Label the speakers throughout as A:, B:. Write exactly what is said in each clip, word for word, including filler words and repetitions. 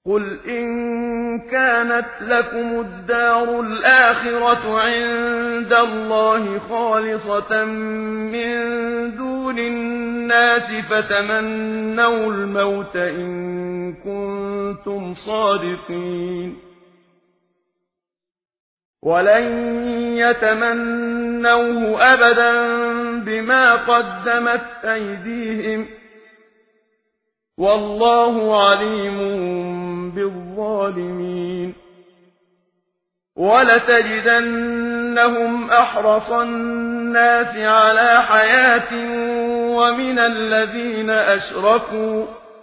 A: قل إن كانت لكم الدار الآخرة عند الله خالصة من دون الناس فتمنوا الموت إن كنتم صادقين ولن يتمنوه أبدا بما قدمت أيديهم والله عليم بالظالمين ولتجدنهم أحرص الناس على حياة ومن الذين أشركوا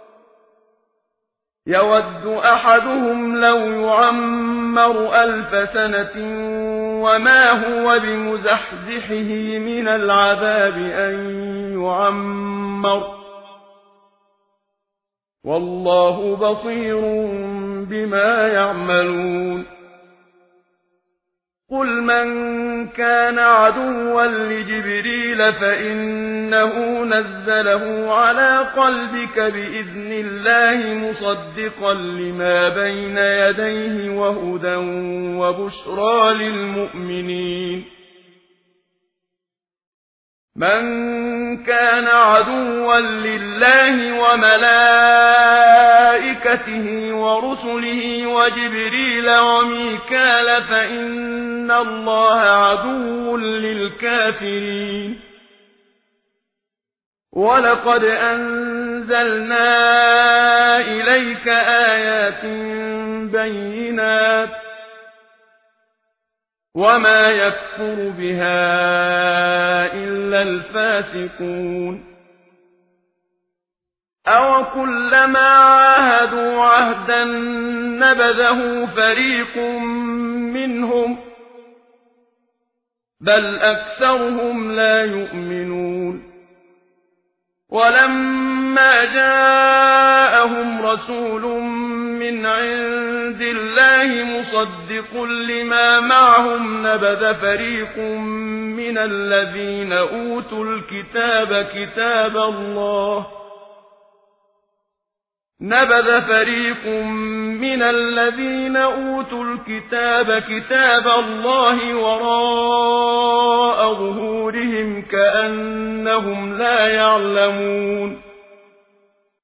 A: يود أحدهم لو يعمر ألف سنة وما هو بمزحزحه من العذاب أن يعمر والله بصير بما يعملون قل من كان عدوا لجبريل فإنه نزله على قلبك بإذن الله مصدقا لما بين يديه وهدى وبشرى للمؤمنين من كان عدوا لله وملائكته ورسله وجبريل وميكال فإن الله عدو للكافرين ولقد أنزلنا إليك آيات بينات وما يكفر بها إلا الفاسقون أو كلما عاهدوا عهدا نبذه فريق منهم بل أكثرهم لا يؤمنون ولما جاءهم رسول من عند الله مصدق لما معهم نبذ فريق من الذين أوتوا الكتاب كتاب الله نبذ فريق من الذين أوتوا الكتاب كتاب الله وراء ظهورهم كأنهم لا يعلمون